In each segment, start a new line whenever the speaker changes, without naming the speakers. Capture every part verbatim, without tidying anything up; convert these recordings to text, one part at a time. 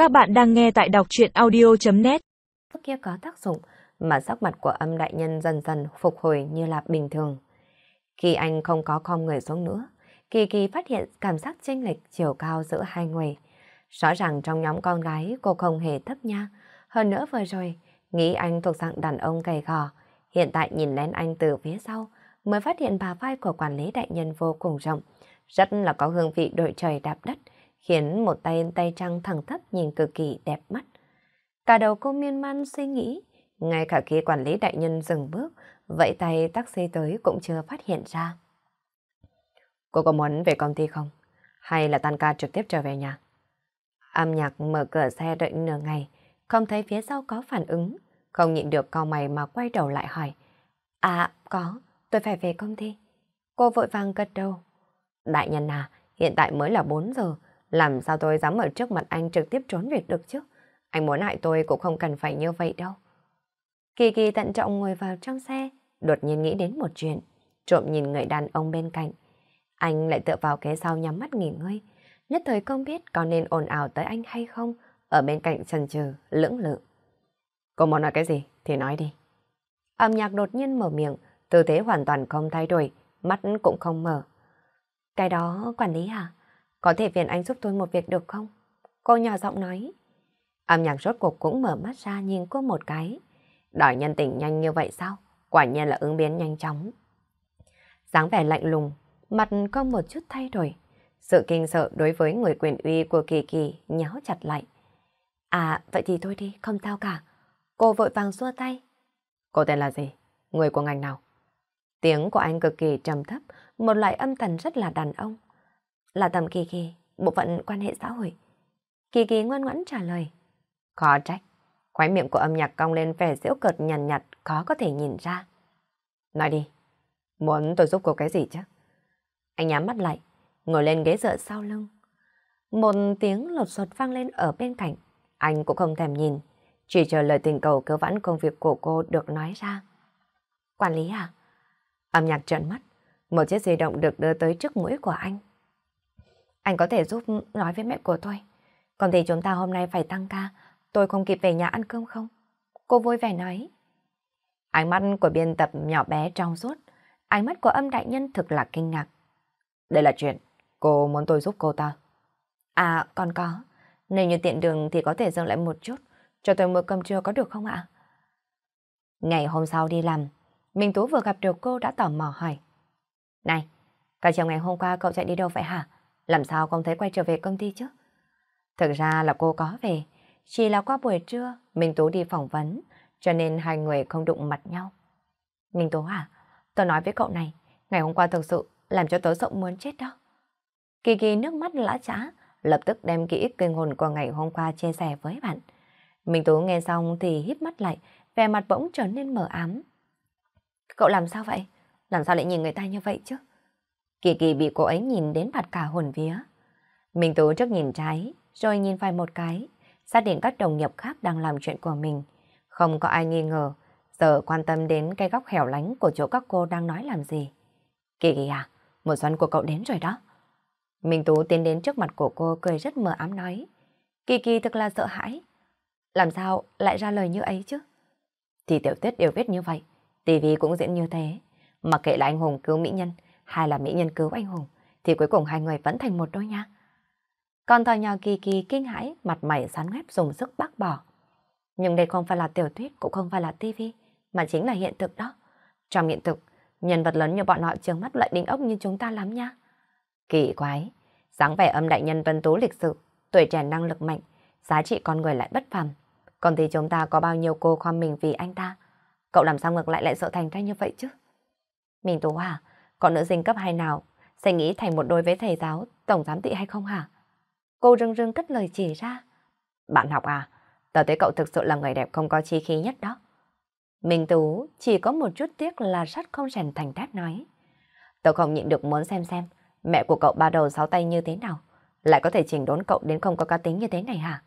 Các bạn đang nghe tại đọc truyện audio.net.
Kia có tác dụng mà sắc mặt của Âm đại nhân dần dần phục hồi như là bình thường. Khi anh không có khom người xuống nữa, Kỳ Kỳ phát hiện cảm giác chênh lệch chiều cao giữa hai người. Rõ ràng trong nhóm con gái cô không hề thấp nha. Hơn nữa vừa rồi, nghĩ anh thuộc dạng đàn ông gầy gò. Hiện tại nhìn lên anh từ phía sau, mới phát hiện bà vai của quản lý đại nhân vô cùng rộng. Rất là có hương vị đội trời đạp đất, khiến một tay tay trăng thẳng thấp nhìn cực kỳ đẹp mắt. Cả đầu cô miên man suy nghĩ, ngay cả khi quản lý đại nhân dừng bước, vẫy tay taxi tới cũng chưa phát hiện ra. Cô có muốn về công ty không? Hay là tan ca trực tiếp trở về nhà? Âm Nhạc mở cửa xe đợi nửa ngày, không thấy phía sau có phản ứng, không nhịn được cau mày mà quay đầu lại hỏi. À, có, tôi phải về công ty. Cô vội vàng gật đầu. Đại nhân à, hiện tại mới là bốn giờ, làm sao tôi dám ở trước mặt anh trực tiếp trốn việc được chứ? Anh muốn hại tôi cũng không cần phải như vậy đâu. Kỳ Kỳ tận trọng ngồi vào trong xe, đột nhiên nghĩ đến một chuyện, trộm nhìn người đàn ông bên cạnh. Anh lại tựa vào ghế sau nhắm mắt nghỉ ngơi, nhất thời không biết có nên ồn ào tới anh hay không, ở bên cạnh chần chừ, lưỡng lự. Cô muốn nói cái gì thì nói đi. Âm Nhạc đột nhiên mở miệng, tư thế hoàn toàn không thay đổi, mắt cũng không mở. Cái đó, quản lý à? Có thể phiền anh giúp tôi một việc được không? Cô nhỏ giọng nói. Âm Nhạc rốt cuộc cũng mở mắt ra nhìn cô một cái. Đòi nhân tình nhanh như vậy sao? Quả nhiên là ứng biến nhanh chóng. Dáng vẻ lạnh lùng, mặt có một chút thay đổi. Sự kinh sợ đối với người quyền uy của Kỳ Kỳ nháo chặt lại. À, vậy thì thôi đi, không sao cả. Cô vội vàng xua tay. Cô tên là gì? Người của ngành nào? Tiếng của anh cực kỳ trầm thấp, một loại âm thần rất là đàn ông. Là Tầm Kỳ Kỳ, bộ phận quan hệ xã hội. Kỳ Kỳ ngoan ngoãn trả lời. Khó trách, khóe miệng của Âm Nhạc cong lên vẻ giễu cợt nhàn nhạt, nhạt, khó có thể nhìn ra. Nói đi, muốn tôi giúp cô cái gì chứ? Anh nhắm mắt lại, ngồi lên ghế dựa sau lưng. Một tiếng lột sột vang lên ở bên cạnh, anh cũng không thèm nhìn, chỉ chờ lời tình cầu cứu vãn công việc của cô được nói ra. Quản lý à? Âm Nhạc trợn mắt, một chiếc di động được đưa tới trước mũi của anh. Anh có thể giúp nói với mẹ của tôi, còn thì chúng ta hôm nay phải tăng ca, tôi không kịp về nhà ăn cơm không? Cô vui vẻ nói. Ánh mắt của biên tập nhỏ bé trong suốt, ánh mắt của Âm đại nhân thực là kinh ngạc. Đây là chuyện, cô muốn tôi giúp cô ta? À, còn có, nếu như tiện đường thì có thể dừng lại một chút, cho tôi mua cơm trưa có được không ạ? Ngày hôm sau đi làm, Minh Tú vừa gặp được cô đã tò mò hỏi. Này, cả chiều ngày hôm qua cậu chạy đi đâu vậy hả? Làm sao không thấy quay trở về công ty chứ? Thực ra là cô có về, chỉ là qua buổi trưa Minh Tú đi phỏng vấn, cho nên hai người không đụng mặt nhau. Minh Tú à, tôi nói với cậu này, ngày hôm qua thực sự làm cho tớ sợ muốn chết đó. Kỳ Kỳ nước mắt lã chã, lập tức đem ký ức kinh hồn của ngày hôm qua chia sẻ với bạn. Minh Tú nghe xong thì híp mắt lại, vẻ mặt bỗng trở nên mờ ám. Cậu làm sao vậy? Làm sao lại nhìn người ta như vậy chứ? Kỳ Kỳ bị cô ấy nhìn đến bạt cả hồn vía. Minh Tú trước nhìn trái, rồi nhìn phải một cái, xác định các đồng nghiệp khác đang làm chuyện của mình. Không có ai nghi ngờ, giờ quan tâm đến cái góc hẻo lánh của chỗ các cô đang nói làm gì. Kỳ Kỳ à, mùa xuân của cậu đến rồi đó. Minh Tú tiến đến trước mặt của cô cười rất mờ ám nói. Kỳ Kỳ thật là sợ hãi. Làm sao lại ra lời như ấy chứ? Thì tiểu thuyết đều viết như vậy, tivi cũng diễn như thế. Mặc kệ là anh hùng cứu mỹ nhân hay là mỹ nhân cứu anh hùng, thì cuối cùng hai người vẫn thành một đôi nha. Con thỏ nhỏ Kỳ Kỳ kinh hãi, mặt mày xoắn ngoép dùng sức bác bỏ. Nhưng đây không phải là tiểu thuyết, cũng không phải là tivi, mà chính là hiện thực đó. Trong hiện thực, nhân vật lớn như bọn họ trừng mắt lại đinh ốc như chúng ta lắm nha. Kỳ quái, dáng vẻ Âm đại nhân tuấn tú lịch sự, tuổi trẻ năng lực mạnh, giá trị con người lại bất phàm. Còn thì chúng ta có bao nhiêu cô khoan mình vì anh ta, cậu làm sao ngược lại lại sợ thành ra như vậy chứ? Minh Tú à, còn nữ sinh cấp hai nào sẽ nghĩ thành một đôi với thầy giáo, tổng giám thị hay không hả? Cô rưng rưng cất lời chỉ ra. Bạn học à, tớ thấy cậu thực sự là người đẹp không có chi khí nhất đó. Minh Tú chỉ có một chút tiếc là sắt không rèn thành thép nói. Tớ không nhịn được muốn xem xem mẹ của cậu ba đầu sáu tay như thế nào, lại có thể chỉnh đốn cậu đến không có cá tính như thế này hả?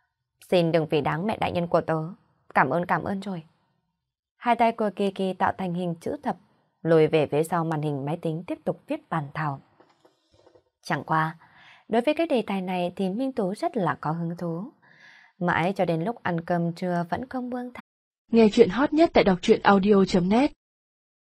Xin đừng vì đáng mẹ đại nhân của tớ. Cảm ơn cảm ơn rồi. Hai tay của Kỳ Kỳ tạo thành hình chữ thập, lùi về phía sau màn hình máy tính tiếp tục viết bàn thảo. Chẳng qua, đối với cái đề tài này thì Minh Tú rất là có hứng thú. Mãi cho đến lúc ăn cơm trưa vẫn không buông thả.
Nghe chuyện hot nhất tại đọc truyện audio chấm net